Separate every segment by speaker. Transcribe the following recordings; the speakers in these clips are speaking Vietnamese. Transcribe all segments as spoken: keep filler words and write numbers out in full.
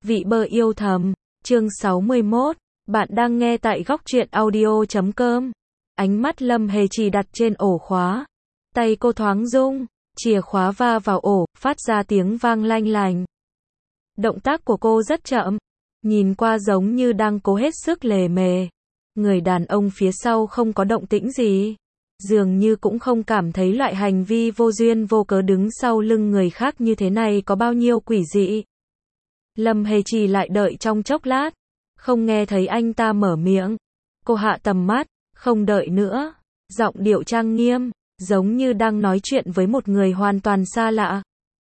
Speaker 1: Vị bơ yêu thầm, chương sáu mươi mốt, bạn đang nghe tại góc truyện audio chấm com. Ánh mắt Lâm Hề Trì đặt trên ổ khóa. Tay cô thoáng rung, chìa khóa va vào ổ, phát ra tiếng vang lanh lành. Động tác của cô rất chậm, nhìn qua giống như đang cố hết sức lề mề. Người đàn ông phía sau không có động tĩnh gì, dường như cũng không cảm thấy loại hành vi vô duyên vô cớ đứng sau lưng người khác như thế này có bao nhiêu quỷ dị. Lâm Hề Trì lại đợi trong chốc lát, không nghe thấy anh ta mở miệng. Cô hạ tầm mắt, không đợi nữa, giọng điệu trang nghiêm, giống như đang nói chuyện với một người hoàn toàn xa lạ.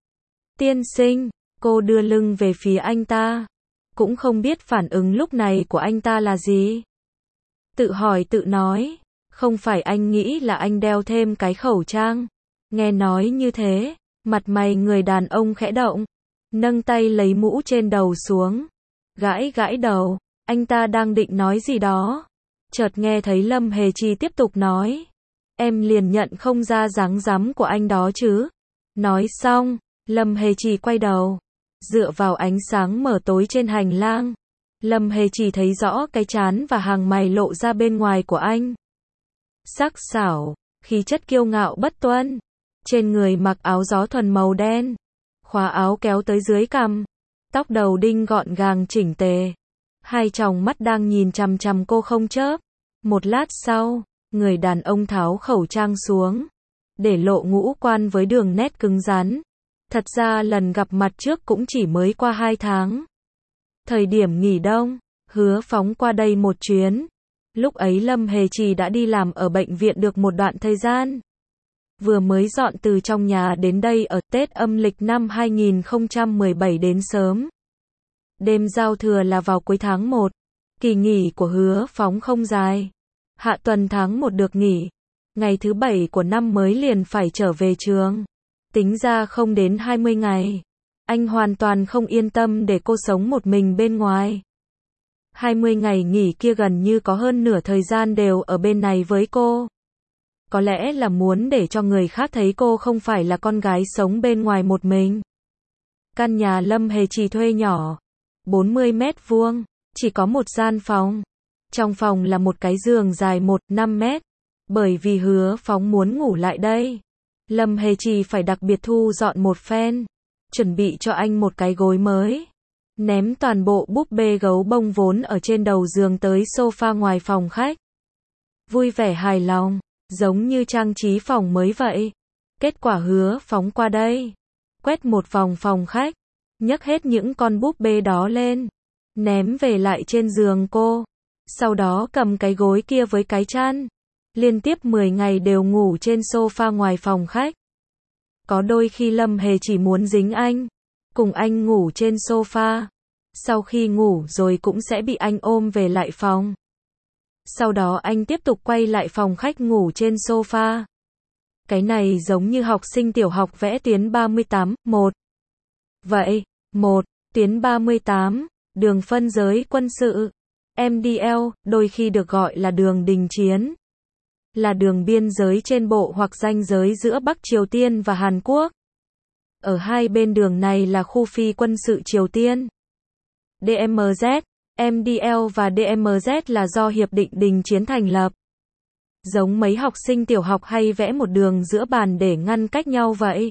Speaker 1: Tiên sinh, cô đưa lưng về phía anh ta, cũng không biết phản ứng lúc này của anh ta là gì. Tự hỏi tự nói, không phải anh nghĩ là anh đeo thêm cái khẩu trang. Nghe nói như thế, mặt mày người đàn ông khẽ động, nâng tay lấy mũ trên đầu xuống, gãi gãi đầu, anh ta đang định nói gì đó. Chợt nghe thấy Lâm Hề Trì tiếp tục nói, em liền nhận không ra dáng dắm của anh đó chứ. Nói xong, Lâm Hề Trì quay đầu, dựa vào ánh sáng mờ tối trên hành lang. Lâm Hề Trì thấy rõ cái trán và hàng mày lộ ra bên ngoài của anh. Sắc sảo, khí chất kiêu ngạo bất tuân. Trên người mặc áo gió thuần màu đen, khóa áo kéo tới dưới cằm, tóc đầu đinh gọn gàng chỉnh tề. Hai tròng mắt đang nhìn chằm chằm cô không chớp. Một lát sau, người đàn ông tháo khẩu trang xuống, để lộ ngũ quan với đường nét cứng rắn. Thật ra lần gặp mặt trước cũng chỉ mới qua hai tháng. Thời điểm nghỉ đông, Hứa Phóng qua đây một chuyến. Lúc ấy Lâm Hề Trì đã đi làm ở bệnh viện được một đoạn thời gian. Vừa mới dọn từ trong nhà đến đây ở Tết âm lịch năm hai nghìn không trăm mười bảy đến sớm. Đêm giao thừa là vào cuối tháng một. Kỳ nghỉ của Hứa Phóng không dài. Hạ tuần tháng một được nghỉ. Ngày thứ bảy của năm mới liền phải trở về trường. Tính ra không đến hai mươi ngày. Anh hoàn toàn không yên tâm để cô sống một mình bên ngoài. hai mươi ngày nghỉ kia gần như có hơn nửa thời gian đều ở bên này với cô. Có lẽ là muốn để cho người khác thấy cô không phải là con gái sống bên ngoài một mình. Căn nhà Lâm Hề Trì thuê nhỏ, bốn mươi mét vuông, chỉ có một gian phòng. Trong phòng là một cái giường dài một phẩy năm mét. Bởi vì Hứa Phóng muốn ngủ lại đây, Lâm Hề Trì phải đặc biệt thu dọn một phen, chuẩn bị cho anh một cái gối mới. Ném toàn bộ búp bê gấu bông vốn ở trên đầu giường tới sofa ngoài phòng khách. Vui vẻ hài lòng, giống như trang trí phòng mới vậy. Kết quả Hứa Phóng qua đây, quét một vòng phòng khách, nhấc hết những con búp bê đó lên, ném về lại trên giường cô. Sau đó cầm cái gối kia với cái chăn, liên tiếp mười ngày đều ngủ trên sofa ngoài phòng khách. Có đôi khi Lâm Hề chỉ muốn dính anh, cùng anh ngủ trên sofa. Sau khi ngủ rồi cũng sẽ bị anh ôm về lại phòng. Sau đó anh tiếp tục quay lại phòng khách ngủ trên sofa. Cái này giống như học sinh tiểu học vẽ tuyến ba mươi tám, một. Vậy, một, tuyến ba mươi tám, đường phân giới quân sự, em đê lờ, đôi khi được gọi là đường đình chiến. Là đường biên giới trên bộ hoặc ranh giới giữa Bắc Triều Tiên và Hàn Quốc. Ở hai bên đường này là khu phi quân sự Triều Tiên. đê em dét, em đê lờ và đê em dét là do Hiệp định Đình Chiến thành lập. Giống mấy học sinh tiểu học hay vẽ một đường giữa bàn để ngăn cách nhau vậy.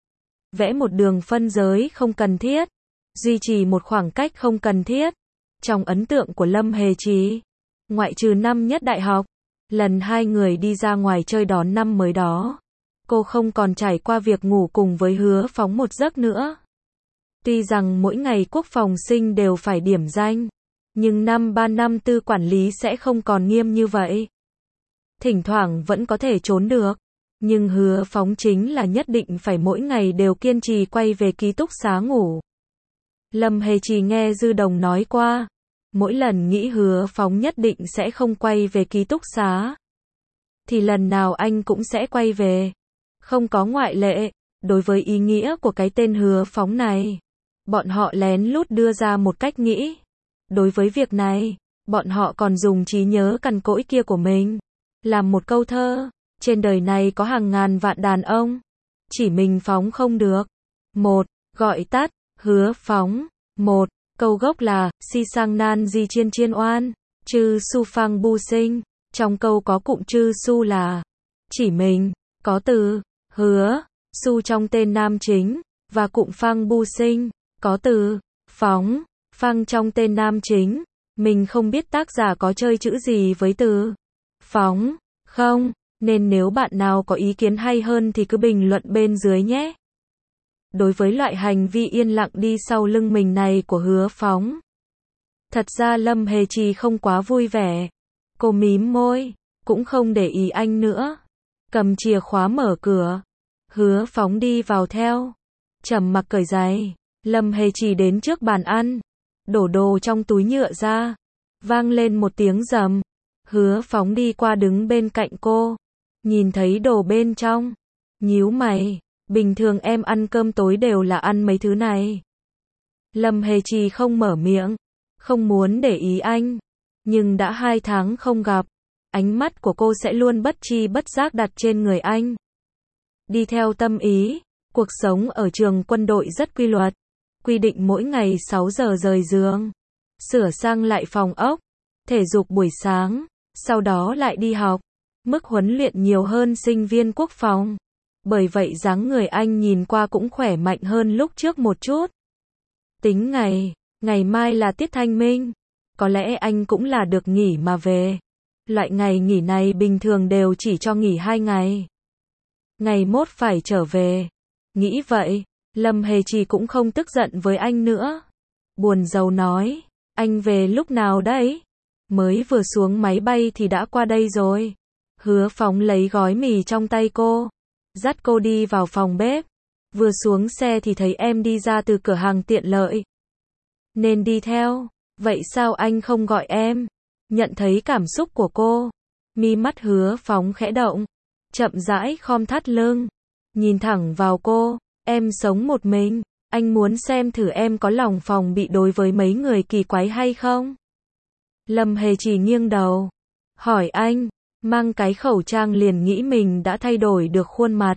Speaker 1: Vẽ một đường phân giới không cần thiết, duy trì một khoảng cách không cần thiết. Trong ấn tượng của Lâm Hề Trì, ngoại trừ năm nhất đại học, lần hai người đi ra ngoài chơi đón năm mới đó, cô không còn trải qua việc ngủ cùng với Hứa Phóng một giấc nữa. Tuy rằng mỗi ngày quốc phòng sinh đều phải điểm danh, nhưng năm ba năm tư quản lý sẽ không còn nghiêm như vậy. Thỉnh thoảng vẫn có thể trốn được, nhưng Hứa Phóng chính là nhất định phải mỗi ngày đều kiên trì quay về ký túc xá ngủ. Lâm Hề Trì nghe Dư Đồng nói qua, mỗi lần nghĩ Hứa Phóng nhất định sẽ không quay về ký túc xá, thì lần nào anh cũng sẽ quay về. Không có ngoại lệ, đối với ý nghĩa của cái tên Hứa Phóng này, bọn họ lén lút đưa ra một cách nghĩ. Đối với việc này, bọn họ còn dùng trí nhớ cằn cỗi kia của mình, làm một câu thơ, trên đời này có hàng ngàn vạn đàn ông, chỉ mình Phóng không được. Một, gọi tắt, Hứa Phóng. Một, Câu gốc là, si sang nan di chiên chiên oan, chư su phang bu sinh. Trong câu có cụm chư su là chỉ mình, có từ hứa, su trong tên nam chính, và cụm phang bu sinh, có từ phóng, phang trong tên nam chính. Mình không biết tác giả có chơi chữ gì với từ phóng, không, nên nếu bạn nào có ý kiến hay hơn thì cứ bình luận bên dưới nhé. Đối với loại hành vi yên lặng đi sau lưng mình này của Hứa Phóng, thật ra Lâm Hề Trì không quá vui vẻ. Cô mím môi, cũng không để ý anh nữa. Cầm chìa khóa mở cửa. Hứa Phóng đi vào theo. Trầm mặc cởi giày. Lâm Hề Trì đến trước bàn ăn. Đổ đồ trong túi nhựa ra. Vang lên một tiếng rầm. Hứa Phóng đi qua đứng bên cạnh cô. Nhìn thấy đồ bên trong. Nhíu mày. Bình thường em ăn cơm tối đều là ăn mấy thứ này. Lâm Hề Trì không mở miệng. Không muốn để ý anh. Nhưng đã hai tháng không gặp. Ánh mắt của cô sẽ luôn bất tri bất giác đặt trên người anh. Đi theo tâm ý. Cuộc sống ở trường quân đội rất quy luật. Quy định mỗi ngày sáu giờ rời giường. Sửa sang lại phòng ốc. Thể dục buổi sáng. Sau đó lại đi học. Mức huấn luyện nhiều hơn sinh viên quốc phòng. Bởi vậy dáng người anh nhìn qua cũng khỏe mạnh hơn lúc trước một chút. Tính ngày, ngày mai là tiết thanh minh. Có lẽ anh cũng là được nghỉ mà về. Loại ngày nghỉ này bình thường đều chỉ cho nghỉ hai ngày. Ngày mốt phải trở về. Nghĩ vậy, Lâm Hề Trì cũng không tức giận với anh nữa. Buồn rầu nói, anh về lúc nào đấy? Mới vừa xuống máy bay thì đã qua đây rồi. Hứa Phóng lấy gói mì trong tay cô. Dắt cô đi vào phòng bếp. Vừa xuống xe thì thấy em đi ra từ cửa hàng tiện lợi. Nên đi theo. Vậy sao anh không gọi em? Nhận thấy cảm xúc của cô. Mi mắt Hứa Phóng khẽ động. Chậm rãi khom thắt lưng. Nhìn thẳng vào cô. Em sống một mình. Anh muốn xem thử em có lòng phòng bị đối với mấy người kỳ quái hay không? Lâm Hề Trì nghiêng đầu. Hỏi anh. Mang cái khẩu trang liền nghĩ mình đã thay đổi được khuôn mặt.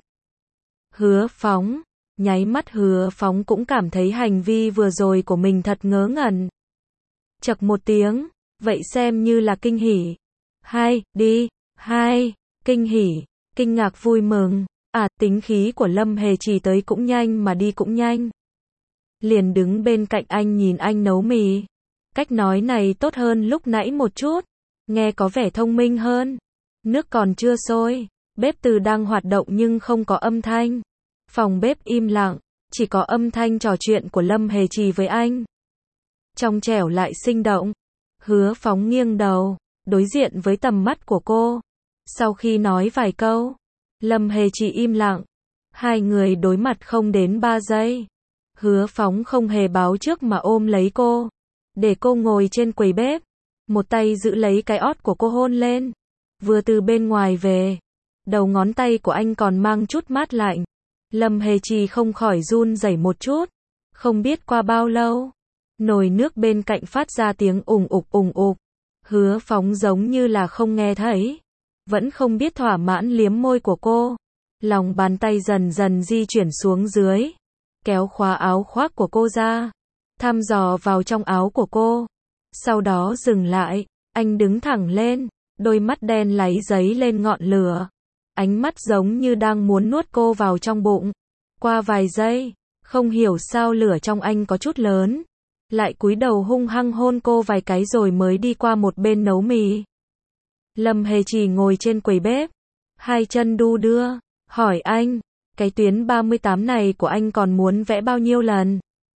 Speaker 1: Hứa Phóng. Nháy mắt Hứa Phóng cũng cảm thấy hành vi vừa rồi của mình thật ngớ ngẩn. Chậc một tiếng. Vậy xem như là kinh hỉ. Hai, đi. Hai. Kinh hỉ. Kinh ngạc vui mừng. À, tính khí của Lâm Hề Trì tới cũng nhanh mà đi cũng nhanh. Liền đứng bên cạnh anh nhìn anh nấu mì. Cách nói này tốt hơn lúc nãy một chút. Nghe có vẻ thông minh hơn. Nước còn chưa sôi. Bếp từ đang hoạt động nhưng không có âm thanh. Phòng bếp im lặng. Chỉ có âm thanh trò chuyện của Lâm Hề Trì với anh. Trong trẻo lại sinh động. Hứa Phóng nghiêng đầu. Đối diện với tầm mắt của cô. Sau khi nói vài câu. Lâm Hề Trì im lặng. Hai người đối mặt không đến ba giây. Hứa Phóng không hề báo trước mà ôm lấy cô. Để cô ngồi trên quầy bếp. Một tay giữ lấy cái ót của cô hôn lên. Vừa từ bên ngoài về. Đầu ngón tay của anh còn mang chút mát lạnh. Lâm Hề Trì không khỏi run rẩy một chút. Không biết qua bao lâu. Nồi nước bên cạnh phát ra tiếng ùng ục ùng ục. Hứa Phóng giống như là không nghe thấy. Vẫn không biết thỏa mãn liếm môi của cô. Lòng bàn tay dần dần di chuyển xuống dưới. Kéo khóa áo khoác của cô ra. Thăm dò vào trong áo của cô. Sau đó dừng lại. Anh đứng thẳng lên. Đôi mắt đen láy giấy lên ngọn lửa. Ánh mắt giống như đang muốn nuốt cô vào trong bụng. Qua vài giây. Không hiểu sao lửa trong anh có chút lớn. Lại cúi đầu hung hăng hôn cô vài cái rồi mới đi qua một bên nấu mì. Lâm Hề Trì ngồi trên quầy bếp. Hai chân đu đưa. Hỏi anh. Cái tuyến ba mươi tám này của anh còn muốn vẽ bao nhiêu lần?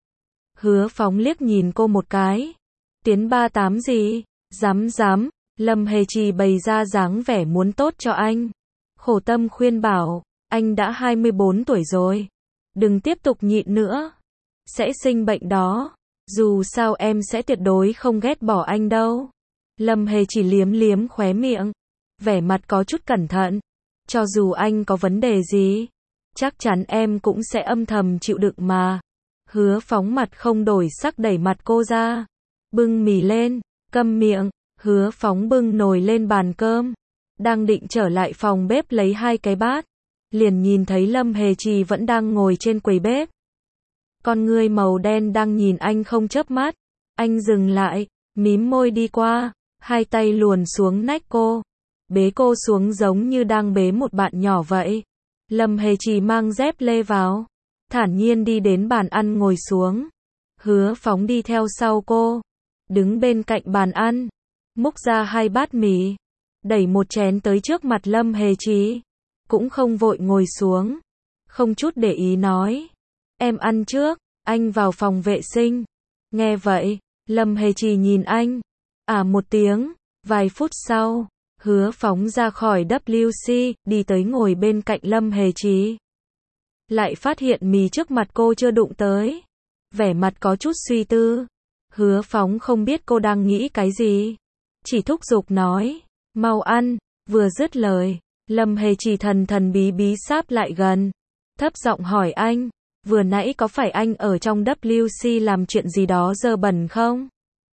Speaker 1: Hứa Phóng liếc nhìn cô một cái. Tuyến ba mươi tám gì? Dám dám. Lâm Hề Trì bày ra dáng vẻ muốn tốt cho anh. Khổ tâm khuyên bảo. Anh đã hai mươi bốn tuổi rồi. Đừng tiếp tục nhịn nữa. Sẽ sinh bệnh đó. Dù sao em sẽ tuyệt đối không ghét bỏ anh đâu. Lâm Hề Trì liếm liếm khóe miệng. Vẻ mặt có chút cẩn thận. Cho dù anh có vấn đề gì. Chắc chắn em cũng sẽ âm thầm chịu đựng mà. Hứa Phóng mặt không đổi sắc đẩy mặt cô ra. Bưng mì lên. Câm miệng. Hứa Phóng bưng nồi lên bàn cơm. Đang định trở lại phòng bếp lấy hai cái bát. Liền nhìn thấy Lâm Hề Trì vẫn đang ngồi trên quầy bếp. Con ngươi màu đen đang nhìn anh không chớp mắt. Anh dừng lại, mím môi đi qua, hai tay luồn xuống nách cô, bế cô xuống giống như đang bế một bạn nhỏ vậy. Lâm Hề Trì mang dép lê vào, thản nhiên đi đến bàn ăn ngồi xuống. Hứa Phóng đi theo sau cô, đứng bên cạnh bàn ăn, múc ra hai bát mì, đẩy một chén tới trước mặt Lâm Hề Trì, cũng không vội ngồi xuống, không chút để ý nói, em ăn trước, anh vào phòng vệ sinh. Nghe vậy, Lâm Hề Trì nhìn anh, à một tiếng, vài phút sau, Hứa Phóng ra khỏi W C, đi tới ngồi bên cạnh Lâm Hề Trì. Lại phát hiện mì trước mặt cô chưa đụng tới, vẻ mặt có chút suy tư. Hứa Phóng không biết cô đang nghĩ cái gì, chỉ thúc giục nói, mau ăn. Vừa dứt lời, Lâm Hề Trì thần thần bí bí sáp lại gần, thấp giọng hỏi anh, vừa nãy có phải anh ở trong W C làm chuyện gì đó dơ bẩn không?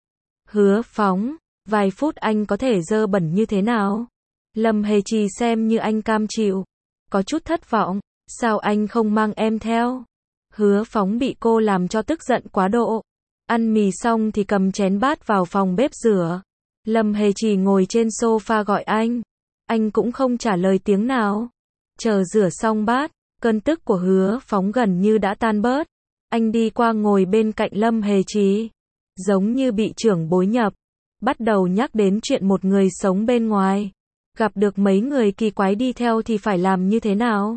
Speaker 1: Hứa Phóng, vài phút anh có thể dơ bẩn như thế nào? Lâm Hề Trì xem như anh cam chịu, có chút thất vọng, sao anh không mang em theo? Hứa Phóng bị cô làm cho tức giận quá độ. Ăn mì xong thì cầm chén bát vào phòng bếp rửa. Lâm Hề Trì ngồi trên sofa gọi anh, anh cũng không trả lời tiếng nào. Chờ rửa xong bát, cơn tức của Hứa Phóng gần như đã tan bớt. Anh đi qua ngồi bên cạnh Lâm Hề Trì, giống như bị trưởng bối nhập, bắt đầu nhắc đến chuyện một người sống bên ngoài, gặp được mấy người kỳ quái đi theo thì phải làm như thế nào.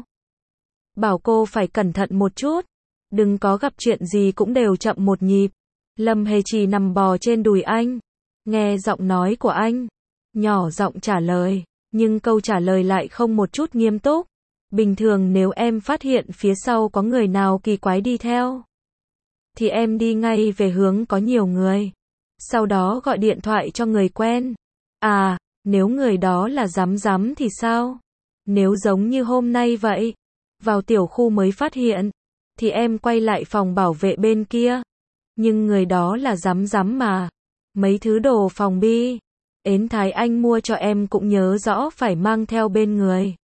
Speaker 1: Bảo cô phải cẩn thận một chút, đừng có gặp chuyện gì cũng đều chậm một nhịp. Lâm Hề Trì nằm bò trên đùi anh, nghe giọng nói của anh, nhỏ giọng trả lời, nhưng câu trả lời lại không một chút nghiêm túc. Bình thường nếu em phát hiện phía sau có người nào kỳ quái đi theo, thì em đi ngay về hướng có nhiều người, sau đó gọi điện thoại cho người quen. À, nếu người đó là rắm rắm thì sao? Nếu giống như hôm nay vậy, vào tiểu khu mới phát hiện, thì em quay lại phòng bảo vệ bên kia. Nhưng người đó là rắm rắm mà. Mấy thứ đồ phòng bi, ến thái anh mua cho em cũng nhớ rõ phải mang theo bên người.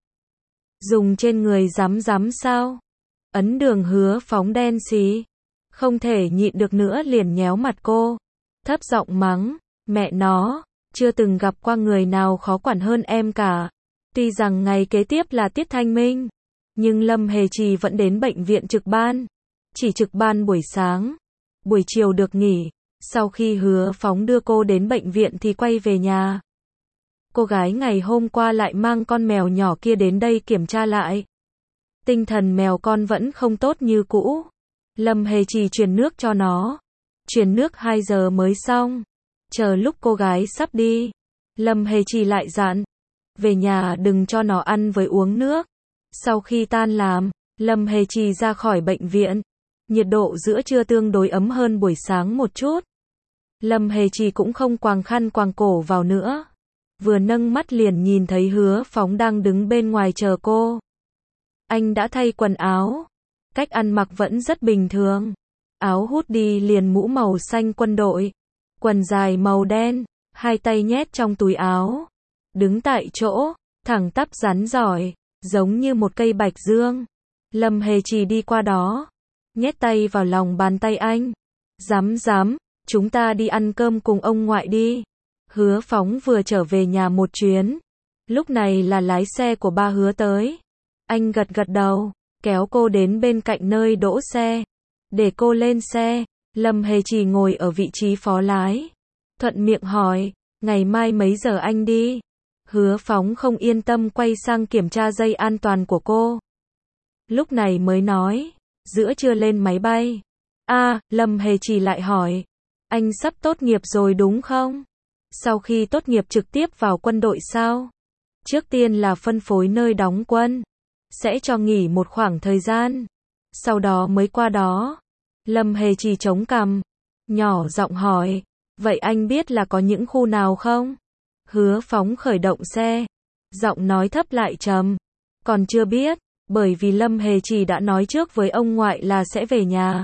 Speaker 1: Dùng trên người rắm rắm sao? Ấn Đường Hứa Phóng đen xí, không thể nhịn được nữa liền nhéo mặt cô, thấp giọng mắng, mẹ nó, chưa từng gặp qua người nào khó quản hơn em cả. Tuy rằng ngày kế tiếp là tiết thanh minh, nhưng Lâm Hề Trì vẫn đến bệnh viện trực ban, chỉ trực ban buổi sáng, buổi chiều được nghỉ. Sau khi Hứa Phóng đưa cô đến bệnh viện thì quay về nhà. Cô gái ngày hôm qua lại mang con mèo nhỏ kia đến đây kiểm tra lại. Tinh thần mèo con vẫn không tốt như cũ. Lâm Hề Trì truyền nước cho nó. Truyền nước hai giờ mới xong. Chờ lúc cô gái sắp đi, Lâm Hề Trì lại dặn, về nhà đừng cho nó ăn với uống nước. Sau khi tan làm, Lâm Hề Trì ra khỏi bệnh viện. Nhiệt độ giữa trưa tương đối ấm hơn buổi sáng một chút. Lâm Hề Trì cũng không quàng khăn quàng cổ vào nữa. Vừa nâng mắt liền nhìn thấy Hứa Phóng đang đứng bên ngoài chờ cô. Anh đã thay quần áo. Cách ăn mặc vẫn rất bình thường. Áo hoodie liền mũ màu xanh quân đội. Quần dài màu đen, hai tay nhét trong túi áo. Đứng tại chỗ, thẳng tắp rắn giỏi, giống như một cây bạch dương. Lâm Hề Trì đi qua đó, nhét tay vào lòng bàn tay anh. Dám dám, chúng ta đi ăn cơm cùng ông ngoại đi. Hứa Phóng vừa trở về nhà một chuyến. Lúc này là lái xe của ba Hứa tới. Anh gật gật đầu, kéo cô đến bên cạnh nơi đỗ xe. Để cô lên xe, Lâm Hề Trì ngồi ở vị trí phó lái. Thuận miệng hỏi, ngày mai mấy giờ anh đi? Hứa Phóng không yên tâm quay sang kiểm tra dây an toàn của cô. Lúc này mới nói, giữa trưa lên máy bay. À, Lâm Hề Trì lại hỏi, anh sắp tốt nghiệp rồi đúng không? Sau khi tốt nghiệp trực tiếp vào quân đội sao? Trước tiên là phân phối nơi đóng quân, sẽ cho nghỉ một khoảng thời gian, sau đó mới qua đó. Lâm Hề Trì chống cằm, nhỏ giọng hỏi, vậy anh biết là có những khu nào không? Hứa Phóng khởi động xe, giọng nói thấp lại trầm, còn chưa biết, bởi vì Lâm Hề Trì đã nói trước với ông ngoại là sẽ về nhà.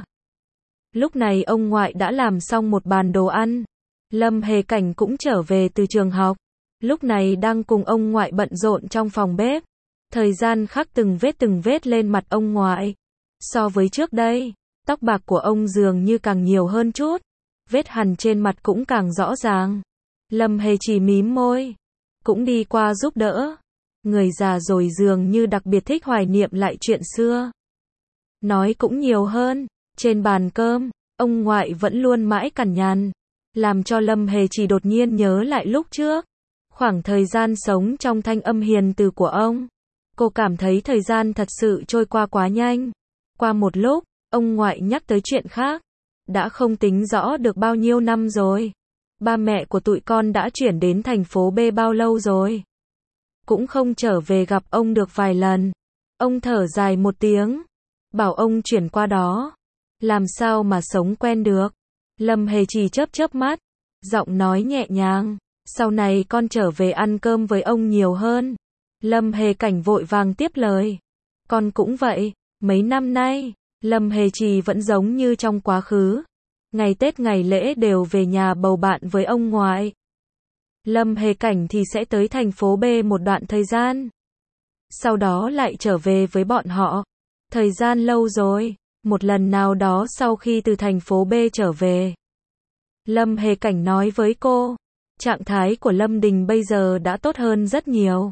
Speaker 1: Lúc này ông ngoại đã làm xong một bàn đồ ăn. Lâm Hề Cảnh cũng trở về từ trường học, lúc này đang cùng ông ngoại bận rộn trong phòng bếp. Thời gian khắc từng vết từng vết lên mặt ông ngoại. So với trước đây, tóc bạc của ông dường như càng nhiều hơn chút. vết hằn trên mặt cũng càng rõ ràng. Lâm Hề Trì mím môi, cũng đi qua giúp đỡ. Người già rồi dường như đặc biệt thích hoài niệm lại chuyện xưa. Nói cũng nhiều hơn, trên bàn cơm, ông ngoại vẫn luôn mãi cằn nhằn, làm cho Lâm Hề Trì đột nhiên nhớ lại lúc trước. Khoảng thời gian sống trong thanh âm hiền từ của ông. Cô cảm thấy thời gian thật sự trôi qua quá nhanh. Qua một lúc, ông ngoại nhắc tới chuyện khác. Đã không tính rõ được bao nhiêu năm rồi. Ba mẹ của tụi con đã chuyển đến thành phố B bao lâu rồi? Cũng không trở về gặp ông được vài lần. Ông thở dài một tiếng. Bảo ông chuyển qua đó. Làm sao mà sống quen được? Lâm Hề Trì chớp chớp mắt. Giọng nói nhẹ nhàng. Sau này con trở về ăn cơm với ông nhiều hơn. Lâm Hề Cảnh vội vàng tiếp lời. Con cũng vậy. Mấy năm nay, Lâm Hề Trì vẫn giống như trong quá khứ. Ngày Tết ngày lễ đều về nhà bầu bạn với ông ngoại. Lâm Hề Cảnh thì sẽ tới thành phố B một đoạn thời gian. Sau đó lại trở về với bọn họ. Thời gian lâu rồi, một lần nào đó sau khi từ thành phố B trở về. Lâm Hề Cảnh nói với cô, trạng thái của Lâm Đình bây giờ đã tốt hơn rất nhiều.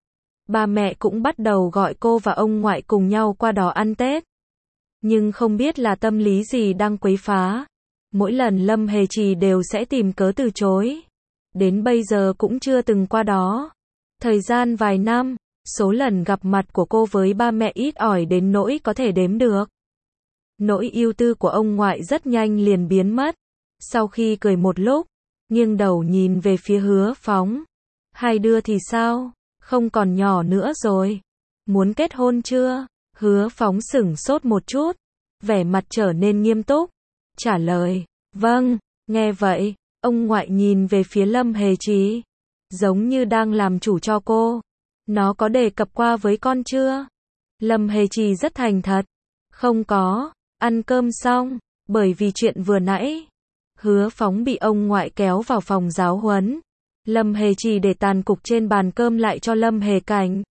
Speaker 1: Ba mẹ cũng bắt đầu gọi cô và ông ngoại cùng nhau qua đó ăn Tết. Nhưng không biết là tâm lý gì đang quấy phá. Mỗi lần Lâm Hề Trì đều sẽ tìm cớ từ chối. Đến bây giờ cũng chưa từng qua đó. Thời gian vài năm, số lần gặp mặt của cô với ba mẹ ít ỏi đến nỗi có thể đếm được. Nỗi ưu tư của ông ngoại rất nhanh liền biến mất. Sau khi cười một lúc, nghiêng đầu nhìn về phía Hứa Phóng. Hai đứa thì sao? Không còn nhỏ nữa rồi. Muốn kết hôn chưa? Hứa Phóng sửng sốt một chút. Vẻ mặt trở nên nghiêm túc. Trả lời, vâng. Nghe vậy, ông ngoại nhìn về phía Lâm Hề Trì. Giống như đang làm chủ cho cô. Nó có đề cập qua với con chưa? Lâm Hề Trì rất thành thật. Không có. Ăn cơm xong. Bởi vì chuyện vừa nãy. Hứa Phóng bị ông ngoại kéo vào phòng giáo huấn. Lâm Hề Trì để tàn cục trên bàn cơm lại cho Lâm Hề Cảnh.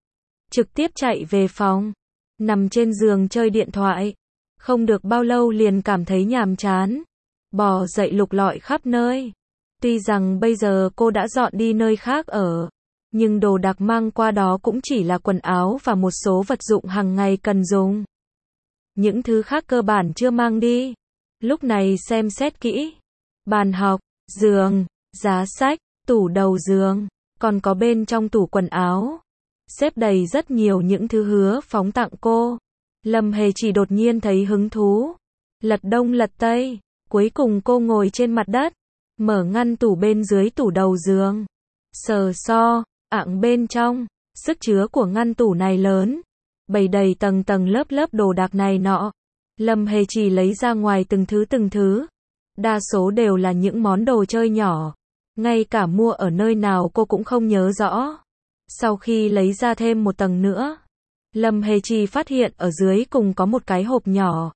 Speaker 1: Trực tiếp chạy về phòng. Nằm trên giường chơi điện thoại. Không được bao lâu liền cảm thấy nhàm chán. Bò dậy lục lọi khắp nơi. Tuy rằng bây giờ cô đã dọn đi nơi khác ở. Nhưng đồ đạc mang qua đó cũng chỉ là quần áo và một số vật dụng hàng ngày cần dùng. Những thứ khác cơ bản chưa mang đi. Lúc này xem xét kỹ. Bàn học, giường, giá sách, tủ đầu giường, còn có bên trong tủ quần áo. Xếp đầy rất nhiều những thứ Hứa Phóng tặng cô. Lâm Hề Trì đột nhiên thấy hứng thú. Lật đông lật tây. Cuối cùng cô ngồi trên mặt đất. Mở ngăn tủ bên dưới tủ đầu giường. Sờ so, ạng bên trong. Sức chứa của ngăn tủ này lớn. Bày đầy tầng tầng lớp lớp đồ đạc này nọ. Lâm Hề Trì lấy ra ngoài từng thứ từng thứ. Đa số đều là những món đồ chơi nhỏ. Ngay cả mua ở nơi nào cô cũng không nhớ rõ. Sau khi lấy ra thêm một tầng nữa, Lâm Hề Trì phát hiện ở dưới cùng có một cái hộp nhỏ.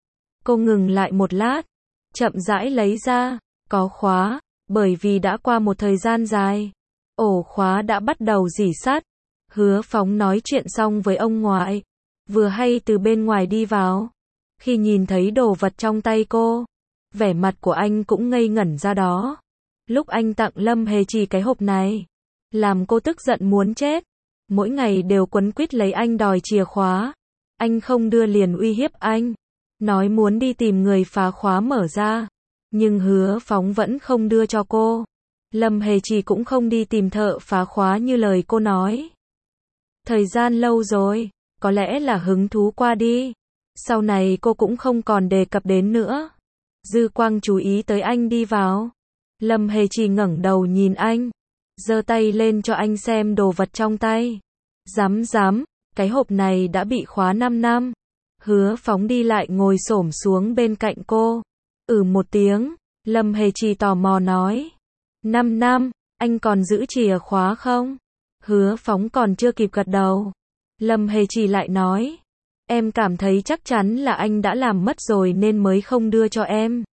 Speaker 1: Cô ngừng lại một lát, chậm rãi lấy ra, có khóa, bởi vì đã qua một thời gian dài. Ổ khóa đã bắt đầu rỉ sắt. Hứa Phóng nói chuyện xong với ông ngoại, vừa hay từ bên ngoài đi vào. Khi nhìn thấy đồ vật trong tay cô, vẻ mặt của anh cũng ngây ngẩn ra đó. Lúc anh tặng Lâm Hề Trì cái hộp này, làm cô tức giận muốn chết. Mỗi ngày đều quấn quýt lấy anh đòi chìa khóa. Anh không đưa liền uy hiếp anh. Nói muốn đi tìm người phá khóa mở ra. Nhưng Hứa Phóng vẫn không đưa cho cô. Lâm Hề Trì cũng không đi tìm thợ phá khóa như lời cô nói. Thời gian lâu rồi, có lẽ là hứng thú qua đi. Sau này cô cũng không còn đề cập đến nữa. Dư quang chú ý tới anh đi vào. Lâm Hề Trì ngẩng đầu nhìn anh. Giơ tay lên cho anh xem đồ vật trong tay. Dám dám, cái hộp này đã bị khóa năm năm. Hứa Phóng đi lại ngồi xổm xuống bên cạnh cô. Ừ một tiếng, Lâm Hề Trì tò mò nói. năm năm, anh còn giữ chìa khóa không? Hứa Phóng còn chưa kịp gật đầu. Lâm Hề Trì lại nói. Em cảm thấy chắc chắn là anh đã làm mất rồi nên mới không đưa cho em.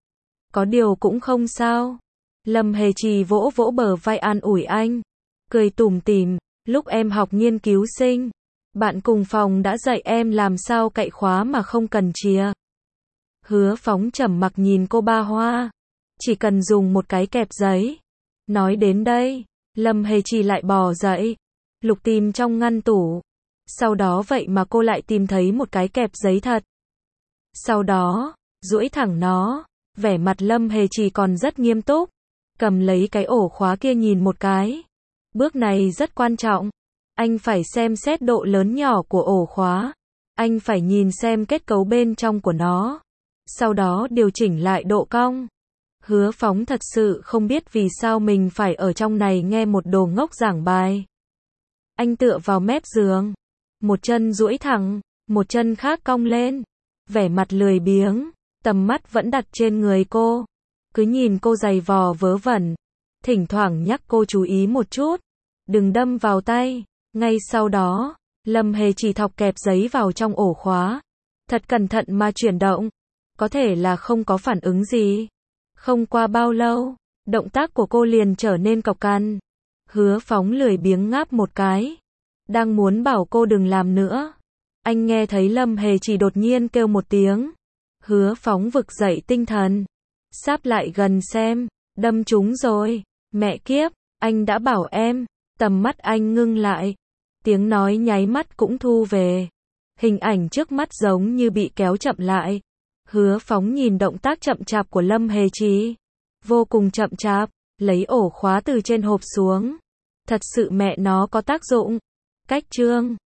Speaker 1: Có điều cũng không sao. Lâm Hề Trì vỗ vỗ bờ vai an ủi anh. Cười tủm tỉm, lúc em học nghiên cứu sinh, bạn cùng phòng đã dạy em làm sao cạy khóa mà không cần chìa. Hứa Phóng trầm mặc nhìn cô Ba Hoa. Chỉ cần dùng một cái kẹp giấy. Nói đến đây, Lâm Hề Trì lại bò dậy, lục tìm trong ngăn tủ. Sau đó vậy mà cô lại tìm thấy một cái kẹp giấy thật. Sau đó, duỗi thẳng nó, vẻ mặt Lâm Hề Trì còn rất nghiêm túc, cầm lấy cái ổ khóa kia nhìn một cái. Bước này rất quan trọng. Anh phải xem xét độ lớn nhỏ của ổ khóa. Anh phải nhìn xem kết cấu bên trong của nó. Sau đó điều chỉnh lại độ cong. Hứa Phóng thật sự không biết vì sao mình phải ở trong này nghe một đồ ngốc giảng bài. Anh tựa vào mép giường, một chân duỗi thẳng, một chân khác cong lên, vẻ mặt lười biếng, tầm mắt vẫn đặt trên người cô, cứ nhìn cô giày vò vớ vẩn, thỉnh thoảng nhắc cô chú ý một chút, đừng đâm vào tay. Ngay sau đó, Lâm Hề chỉ thọc kẹp giấy vào trong ổ khóa, thật cẩn thận mà chuyển động, có thể là không có phản ứng gì. Không qua bao lâu, động tác của cô liền trở nên cộc cằn. Hứa Phóng lười biếng ngáp một cái, đang muốn bảo cô đừng làm nữa. Anh nghe thấy Lâm Hề chỉ đột nhiên kêu một tiếng. Hứa Phóng vực dậy tinh thần, sáp lại gần xem, đâm trúng rồi. Mẹ kiếp, anh đã bảo em. Tầm mắt anh ngưng lại, tiếng nói nháy mắt cũng thu về. Hình ảnh trước mắt giống như bị kéo chậm lại. Hứa Phóng nhìn động tác chậm chạp của Lâm Hề Trì, vô cùng chậm chạp, lấy ổ khóa từ trên hộp xuống. Thật sự mẹ nó có tác dụng. Cách chương